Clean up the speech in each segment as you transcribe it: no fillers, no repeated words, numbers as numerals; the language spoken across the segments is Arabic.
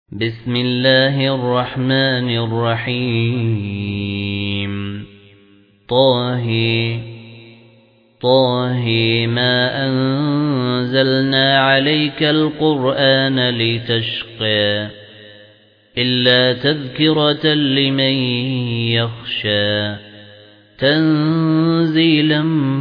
بسم الله الرحمن الرحيم طه ما أنزلنا عليك القرآن لتشقى إلا تذكرة لمن يخشى تنزيلا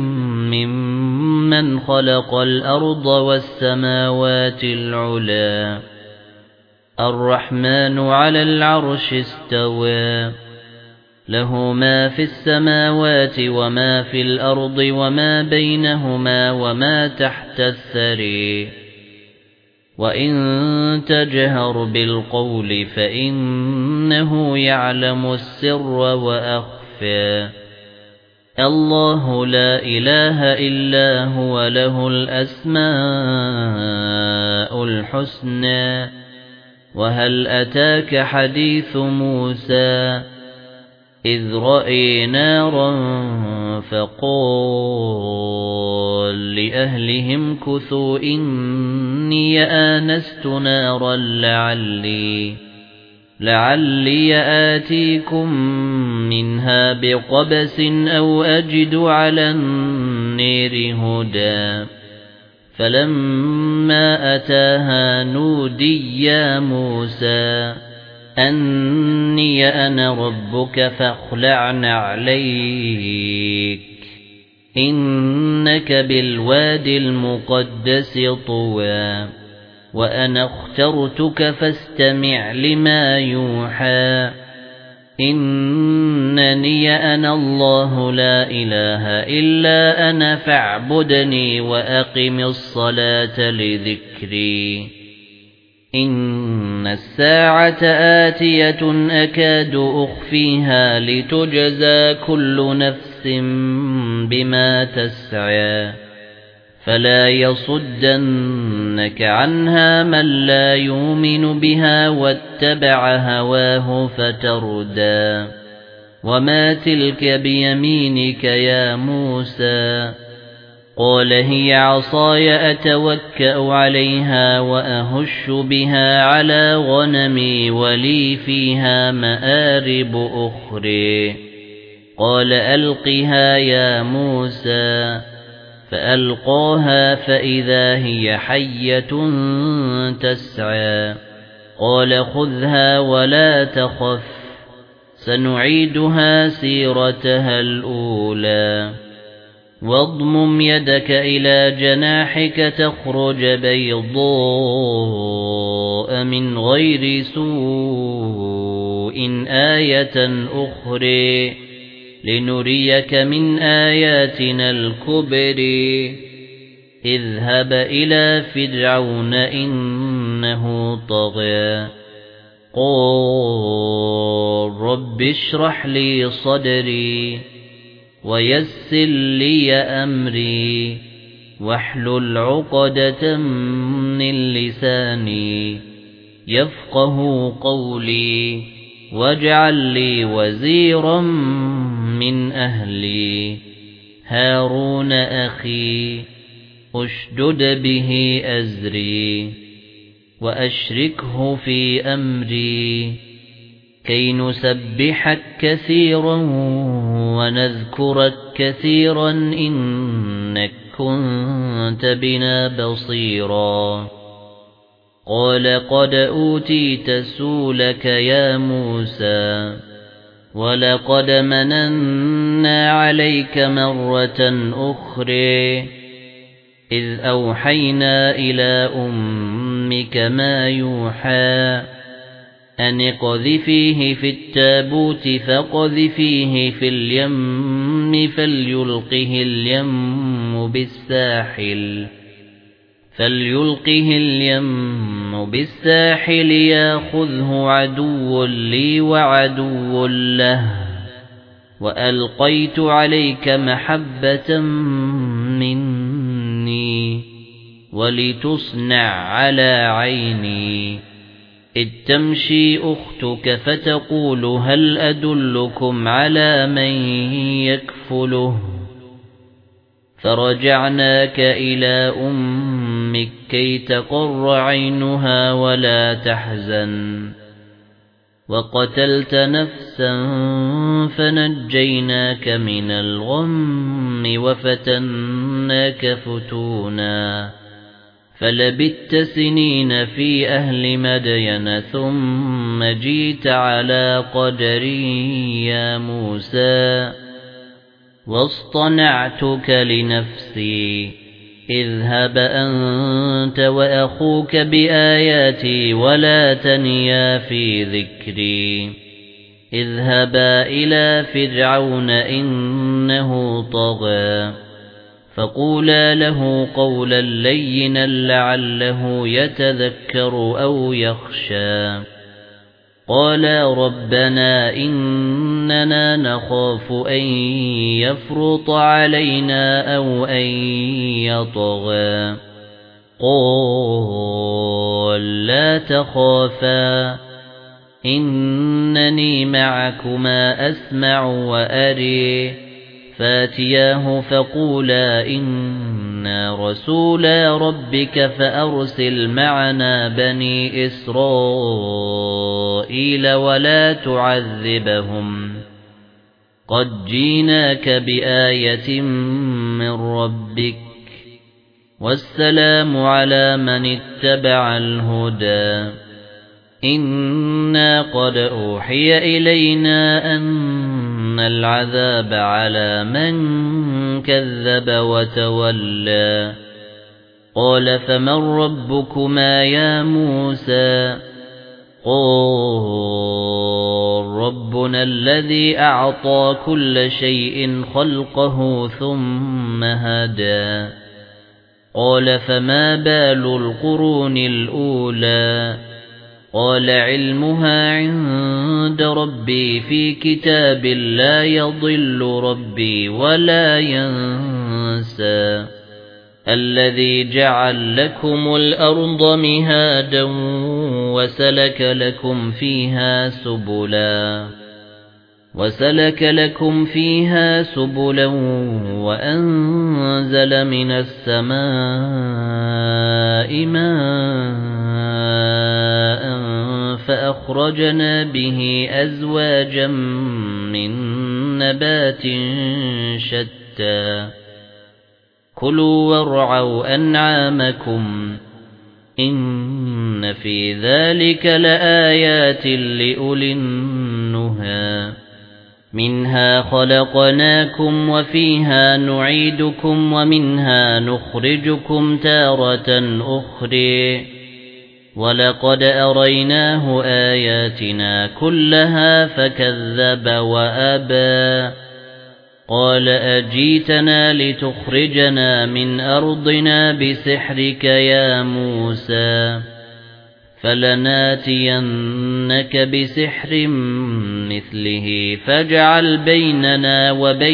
ممن خلق الأرض والسماوات العلى الرحمن على العرش استوى له ما في السماوات وما في الأرض وما بينهما وما تحت الثري وإن تجهر بالقول فإنه يعلم السر وأخفى الله لا إله إلا هو له الأسماء الحسنى وهل أتاك حديث موسى إذ رأي نارا فقال لأهلهم كثوا إني آنست نارا لعلي آتيكم منها بقبس أو أجد على النير هدى فلما أتاها نودي يا موسى أني أنا ربك فاخلع نعليك إنك بالواد المقدس طوى وأنا اخترتك فاستمع لما يوحى إنني أنا الله لا إله إلا أنا فاعبدني وأقم الصلاة لذكري إن الساعة آتية أكاد أخفيها لتجزى كل نفس بما تسعى فلا يصدنك عنها من لا يؤمن بها واتبع هواه فتردى وما تلك بيمينك يا موسى قال هي عصاي أتوكأ عليها وأهش بها على غنمي ولي فيها مآرب أخرى قال ألقها يا موسى فألقاها فإذا هي حية تسعى قال خذها ولا تخف سنعيدها سيرتها الأولى واضمم يدك إلى جناحك تخرج بيضاء من غير سوء آية أخرى لنريك من آياتنا الكبر اذهب إلى فرعون إنه طغى قال رب اشرح لي صدري ويسر لي أمري واحلل عقدة من لساني يفقه قولي واجعل لي وزيرا من أهلي هارون أخي أشدد به أزري وأشركه في أمري كي نسبحك كثيرا ونذكرك كثيرا إنك كنت بنا بصيرا قال قد أوتيت سؤلك يا موسى ولقد مننا عليك مرة أخرى إذ أوحينا إلى أمك ما يوحى أن اقذفيه في التابوت فاقذفيه في اليم فليلقه اليم بالساحل ياخذه عدو لي وعدو له وألقيت عليك محبة مني ولتصنع على عيني إذ تمشي أختك فتقول هل أدلكم على من يكفله فرجعناك إلى أمك أمك كي تقر عينها ولا تحزن وقتلت نفسا فنجيناك من الغم وفتناك فتونا فلبثت سنين في أهل مدين ثم جئت على قدري يا موسى واصطنعتك لنفسي اذهب أنت وأخوك بآياتي ولا تنيا في ذكري اذهبا إلى فرعون إنه طغى فقولا له قولا لينا لعله يتذكر أو يخشى قالا ربنا إننا نخاف أن يفرط علينا أو أن يطغى قال لا تخافا إنني معكما أسمع وأري فاتياه فقولا إنا رسولا ربك فأرسل معنا بني إسرائيل ولا تعذبهم قد جيناك بآية من ربك والسلام على من اتبع الهدى إنا قد أوحي إلينا أن العذاب على من كذب وتولى قال فمن ربكما يا موسى قال ربنا الذي أعطى كل شيء خلقه ثم هدى قال فما بال القرون الأولى قال علمها عند ربي في كتاب لا يضل ربي ولا ينسى الذي جعل لكم الأرض مهادا وسلك لكم فيها سبلا وأنزل من السماء ماء فأخرجنا به أزواجا من نبات شتى كلوا وارعوا أنعامكم إن في ذلك لآيات لأولي النهى منها خلقناكم وفيها نعيدكم ومنها نخرجكم تارة أخرى ولقد أريناه آياتنا كلها فكذب وأبى قال أجيتنا لتخرجنا من أرضنا بسحرك يا موسى فلناتينك بسحر مثله فاجعل بيننا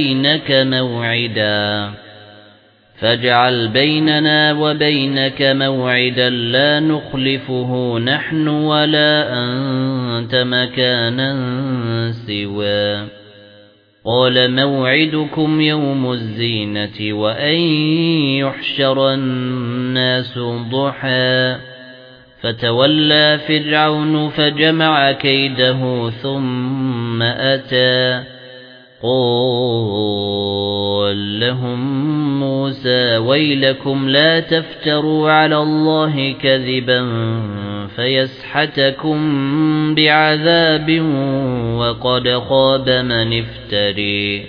وبينك موعدا لا نخلفه نحن ولا أنت مكانا سوى قال موعدكم يوم الزينة وأن يحشر الناس ضحى فتولى فرعون فجمع كيده ثم أتى قال لهم موسى ويلكم لا تفتروا على الله كذبا فيسحتكم بعذاب وقد خاب من افتري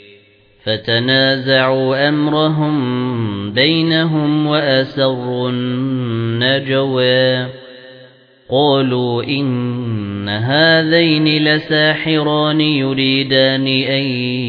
فتنازعوا أمرهم بينهم وأسروا النجوى قالوا إن هذين لساحران يريدان أن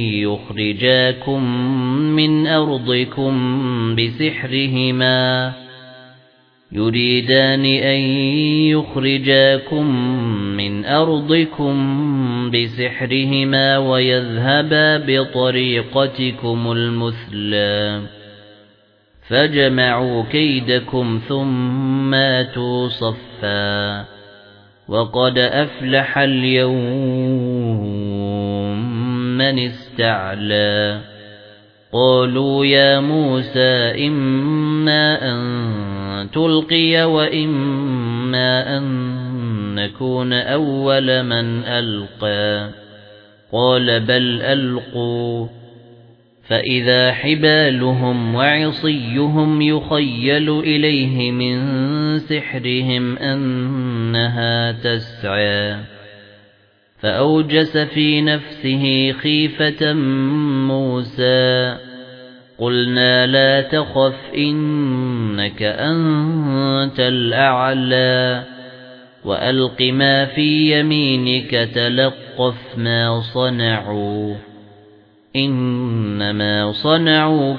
يخرجاكم من أرضكم بسحرهما ويذهبا بطريقتكم المثلى فجمعوا كيدكم ثم آتوا صفا وقد أفلح اليوم من استعلى قالوا يا موسى إما أن تلقي وإما أن نكون أول من ألقى قال بل ألقوا فإذا حبالهم وعصيهم يخيل إليه من سحرهم أنها تسعى فأوجس في نفسه خيفة موسى قلنا لا تخف إنك أنت الأعلى وألق ما في يمينك تلقف ما صنعوا إنما صنعوا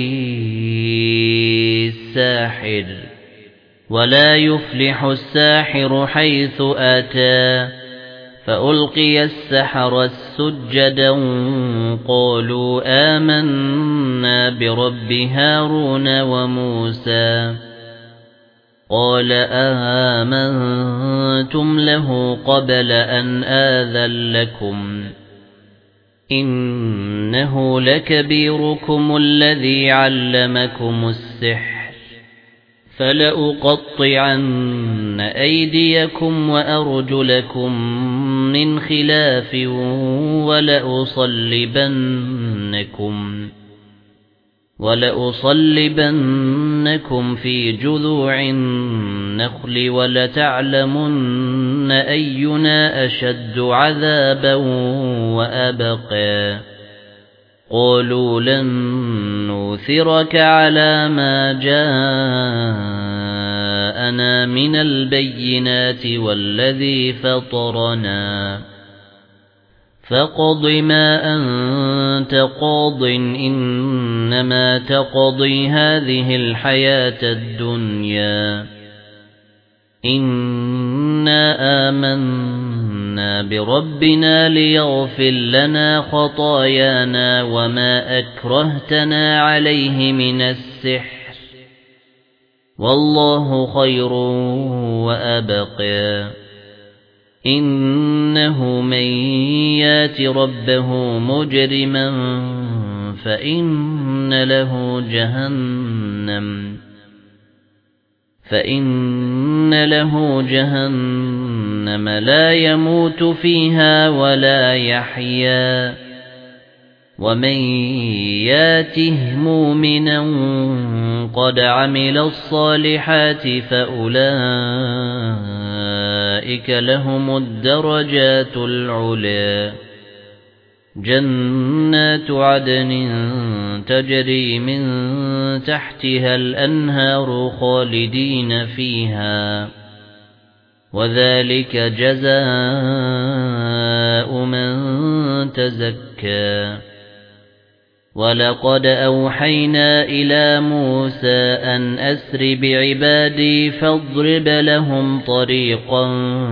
كيد ساحر ولا يفلح الساحر حيث أتى فألقي السحرة سجدا قالوا آمنا برب هارون وموسى قال آمنتم له قبل أن آذن لكم إنه لكبيركم الذي علمكم السحر فلأقطعن أيديكم وأرجلكم من خلاف ولأصلبنكم في جذوع النخل ولتعلمن أينا أشد عذابا وأبقى قالوا لن نؤثرك على ما جاءنا من البينات والذي فطرنا فاقض ما أنت قاض إنما تقضي هذه الحياة الدنيا إنا آمنا بربنا ليغفر لنا خطايانا وما أكرهتنا عليه من السحر والله خير وأبقى إنه من يات ربه مجرما فإن له جهنم لا يموت فيها ولا يحيا ومن ياته مؤمنا قد عمل الصالحات فأولئك لهم الدرجات العلى جنات عدن تجري من تحتها الأنهار خالدين فيها وذلك جزاء من تزكى ولقد أوحينا إلى موسى أن أسر بعبادي فاضرب لهم طريقا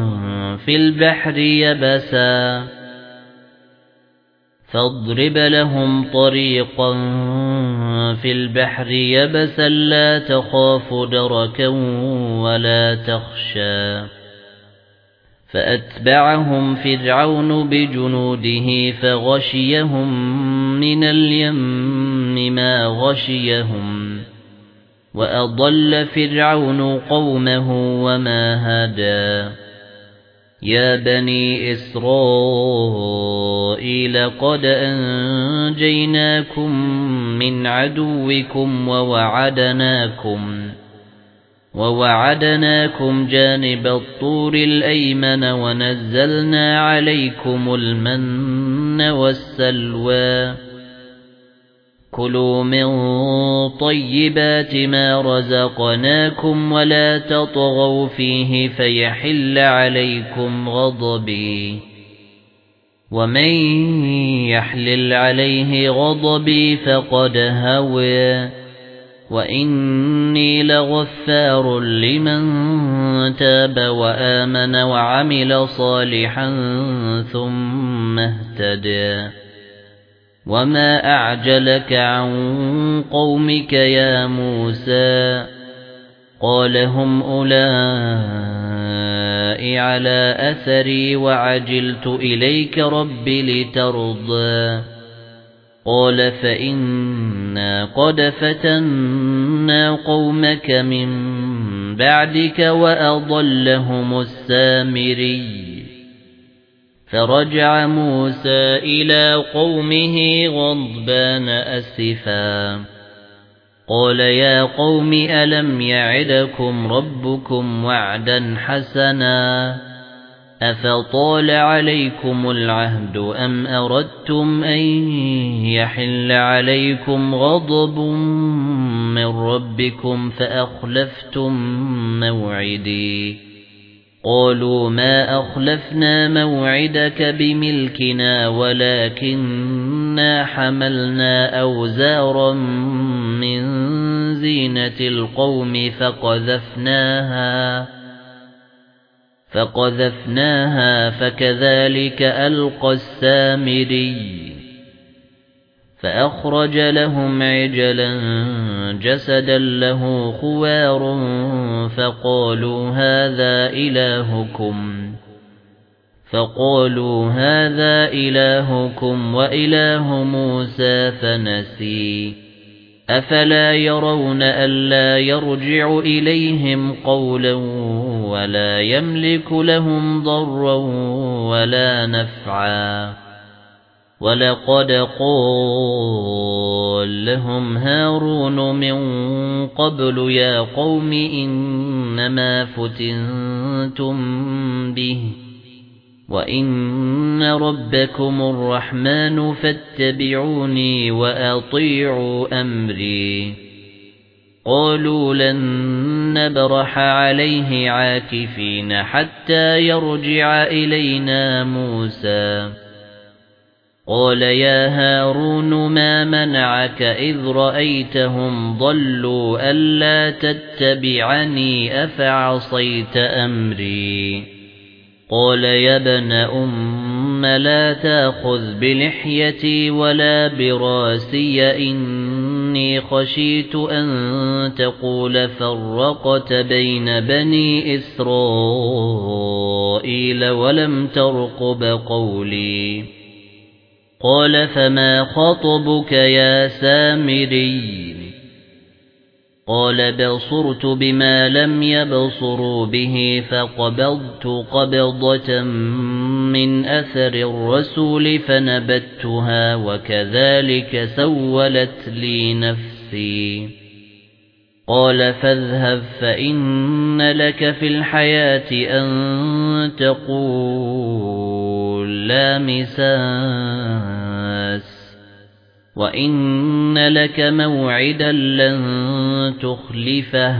في البحر يبسا لا تخاف دركا ولا تخشى فأتبعهم فرعون بجنوده فغشيهم من اليم ما غشيهم وأضل فرعون قومه وما هدى يا بني إسرائيل قد أنجيناكم من عدوكم ووعدناكم جانب الطور الأيمن ونزلنا عليكم المن والسلوى كلوا من طيبات ما رزقناكم ولا تطغوا فيه فيحل عليكم غضبي ومن يحلل عليه غضبي فقد هوى وإني لغفار لمن تاب وآمن وعمل صالحا ثم اهتدى وما أعجلك عن قومك يا موسى قال هم أولئك على أثري وعجلت إليك رب لترضى قال فإنا قد فتنا قومك من بَعْدِكَ وَأَضَلَّهُمُ السَّامِرِيُّ فرجع موسى إلى قومه غضبان أسفا قال يا قوم ألم يعدكم ربكم وعدا حسنا أفطال عليكم العهد أم أردتم أن يحل عليكم غضب من ربكم فأخلفتم موعدي قالوا ما أخلفنا موعدك بملكنا ولكننا حملنا أوزارا من زينة القوم فقذفناها فكذلك ألقى السامري فأخرج لهم عجلا جسدا له خوار فقالوا هذا إلهكم وإله موسى فنسي أفلا يرون ألا يرجع إليهم قولا ولا يملك لهم ضرا ولا نفعا ولقد قال لهم هارون من قبل يا قوم إنما فتنتم به وإن ربكم الرحمن فاتبعوني وأطيعوا أمري قالوا لن نبرح عليه عاكفين حتى يرجع إلينا موسى قال يا هارون ما منعك إذ رأيتهم ضلوا ألا تتبعني أفعصيت أمري قال يا ابن أم لا تأخذ بلحيتي ولا براسي إني خشيت أن تقول فرقت بين بني إسرائيل ولم ترقب قولي قال فما خطبك يا سامري قال بصرت بما لم يبصروا به فقبضت قبضة من أثر الرسول فنبتها وكذلك سولت لي نفسي قال فاذهب فإن لك في الحياة أن تقول لا مساس وإن لك موعدا لن تخلفه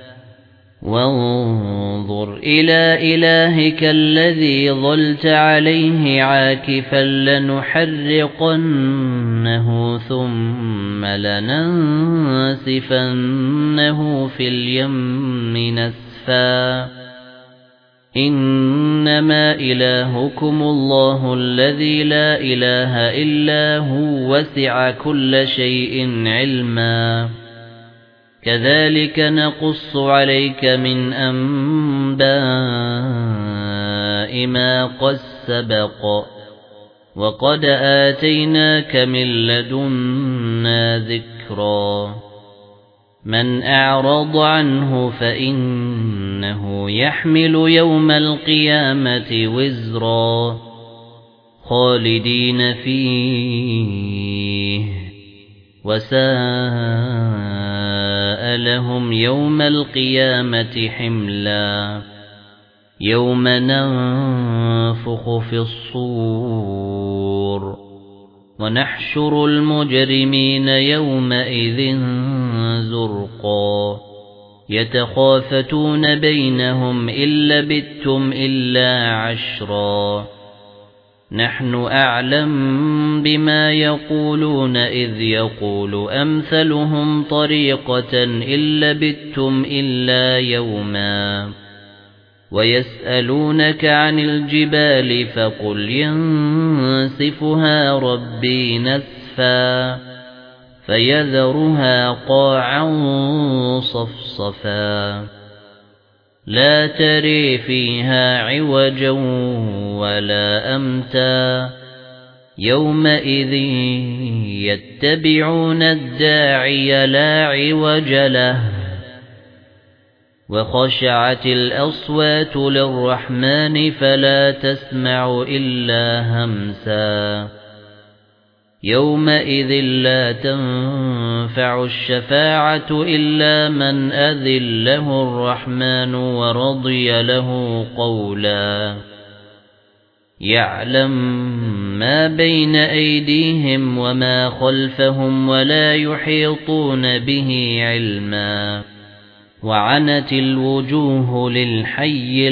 وانظر إلى إلهك الذي ظلت عليه عاكفا لنحرقنه ثم لننسفنه في اليم نسفا إنما إلهكم الله الذي لا إله إلا هو وسع كل شيء علما كذلك نقص عليك من أنباء ما قد سبق وقد آتيناك من لدنا ذكرا من أعرض عنه فإنه يحمل يوم القيامة وزرا خالدين فيه وساء لهم يوم القيامة حملا يوم ننفخ في الصور ونحشر المجرمين يومئذ زرقا يتخافتون بينهم إن لبثتم إلا عشرا نحن أعلم بما يقولون إذ يقول أمثلهم طريقة إن لبثتم إلا يوما ويسألونك عن الجبال فقل ينسفها ربي نسفا فيذرها قاعا صفصفا لا تري فيها عوجا ولا أمتا يومئذ يتبعون الداعي لا عوج له وخشعت الأصوات للرحمن فلا تسمع إلا همسا يومئذ لا تنفع الشفاعة إلا من أذن له الرحمن ورضي له قولا يعلم ما بين أيديهم وما خلفهم ولا يحيطون به علما وعنت الوجوه للحي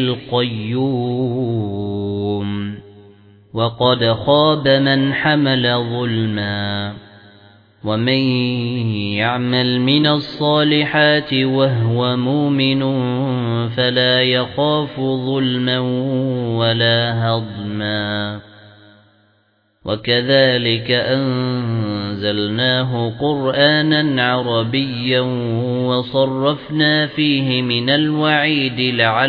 القيوم وقد خاب من حمل ظلما ومن يعمل من الصالحات وهو مؤمن فلا يخاف ظلما ولا هضما وكذلك أنزلناه قرآنا عربيا وصرفنا فيه من الوعيد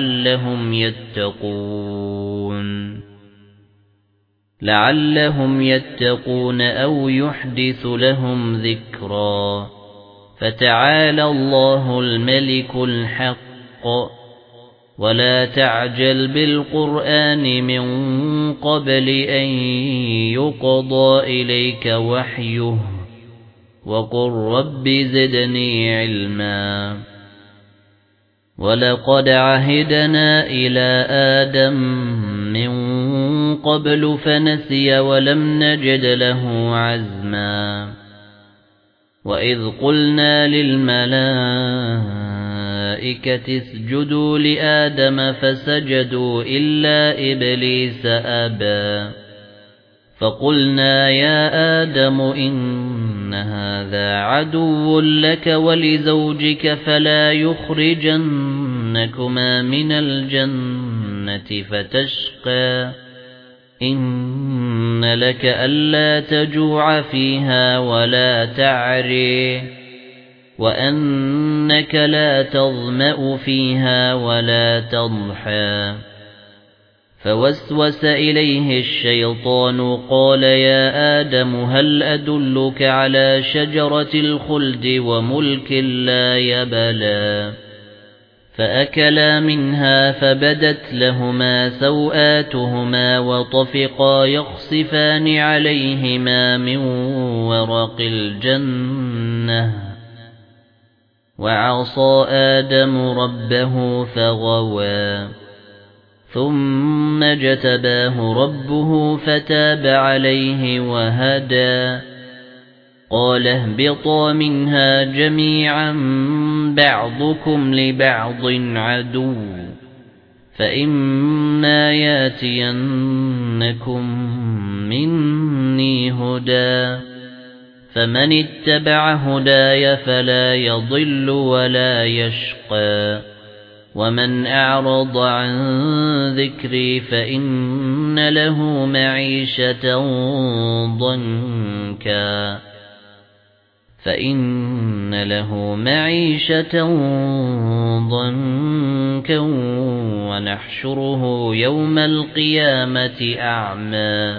لعلهم يتقون أو يحدث لهم ذكرا فتعالى الله الملك الحق ولا تعجل بالقرآن من قبل أن يقضى إليك وحيه وقل رب زدني علما ولقد عهدنا إلى آدم من قبل فنسي ولم نجد له عزما وإذ قلنا للملائكة اسجدوا لآدم فسجدوا إلا إبليس أبى فقلنا يا آدم إن هذا عدو لك ولزوجك فلا يخرجنكما من الجنة فتشقى إن لك ألا تجوع فيها ولا تعري وأنك لا تظمأ فيها ولا تضحى فوسوس إليه الشيطان قال يا آدم هل أدلك على شجرة الخلد وملك لا يبلى فأكلا منها فبدت لهما سوآتهما وطفقا يخصفان عليهما من ورق الجنة وعصى آدم ربه فغوى ثم اجتباه ربه فتاب عليه وهدى قال اهبطا منها جميعا بعضكم لبعض عدو فإما ياتينكم مني هدى فمن اتبع هداي فلا يضل ولا يشقى ومن أعرض عن ذكري فإن له معيشة ضنكا ونحشره يوم القيامة أعمى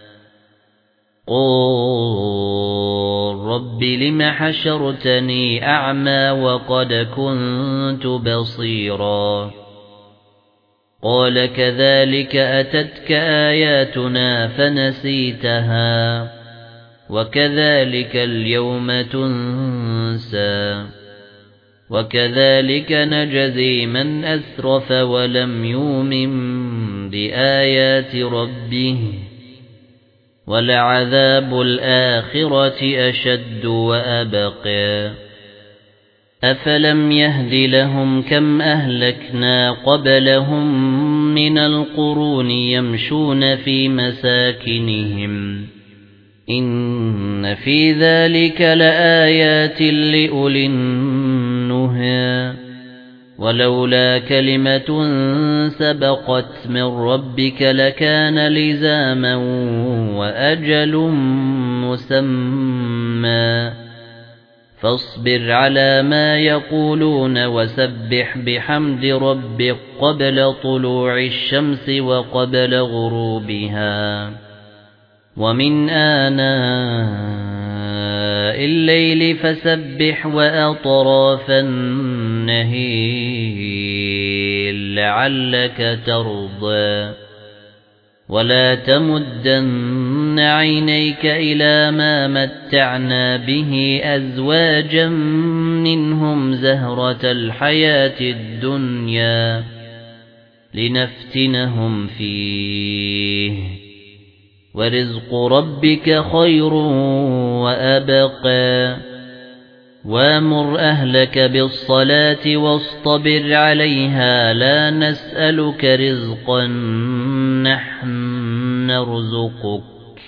قال رب لم حشرتني أعمى وقد كنت بصيرا قال كذلك أتتك آياتنا فنسيتها وكذلك اليوم تنسى وكذلك نجزي من أسرف ولم يؤمن بآيات ربه ولعذاب الآخرة أشد وأبقى أفلم يهد لهم كم أهلكنا قبلهم من القرون يمشون في مساكنهم إن في ذلك لآيات لأولي النهى ولولا كلمة سبقت من ربك لكان لزاما وأجل مسمى فاصبر على ما يقولون وسبح بحمد ربك قبل طلوع الشمس وقبل غروبها ومن آناء الليل فسبح وأطراف النهار النَّهِيلِ لَعَلَّكَ تَرْضَىٰ وَلَا تَمُدَّنَّ عَيْنَيْكَ إِلَىٰ مَا مَتَّعْنَا بِهِ أَزْوَاجًا مِّنْهُمْ زَهْرَةَ الْحَيَاةِ الدُّنْيَا لِنَفْتِنَهُمْ فِيهِ وَرِزْقُ رَبِّكَ خَيْرٌ وَأَبْقَىٰ وَأْمُرْ أَهْلَكَ بِالصَّلَاةِ وَاصْطَبِرْ عَلَيْهَا لَا نَسْأَلُكَ رِزْقًا نَّحْنُ نَرْزُقُكَ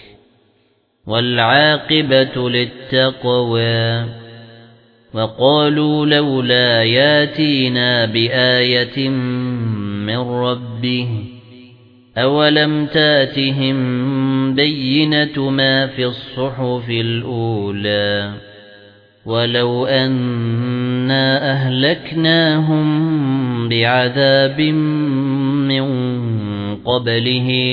وَالْعَاقِبَةُ لِلتَّقْوَىٰ وَقَالُوا لَوْلَا يَأْتِينَا بِآيَةٍ مِّن رَّبِّهِ أَوَلَمْ تَأْتِهِم بَيِّنَةُ مَا فِي الصُّحُفِ الْأُولَى وَلَوْ أَنَّا أَهْلَكْنَاهُم بِعَذَابٍ مِّن قَبْلِهِ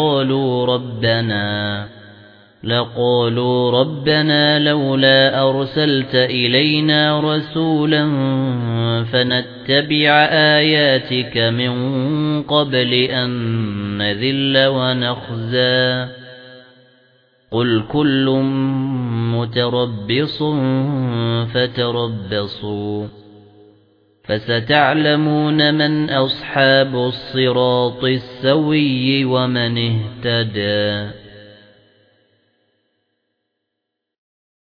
لَقَالُوا رَبَّنَا لَوْلَا أَرْسَلْتَ إِلَيْنَا رَسُولًا فَنَتَّبِعَ آيَاتِكَ مِن قَبْلِ أَن نَّذِلَّ وَنَخْزَىٰ قُلْ كُلٌّ مُّتَرَبِّصٌ فَتَرَبَّصُوا فَسَتَعْلَمُونَ مَنْ أَصْحَابُ الصِّرَاطِ السَّوِيِّ وَمَنِ اهْتَدَىٰ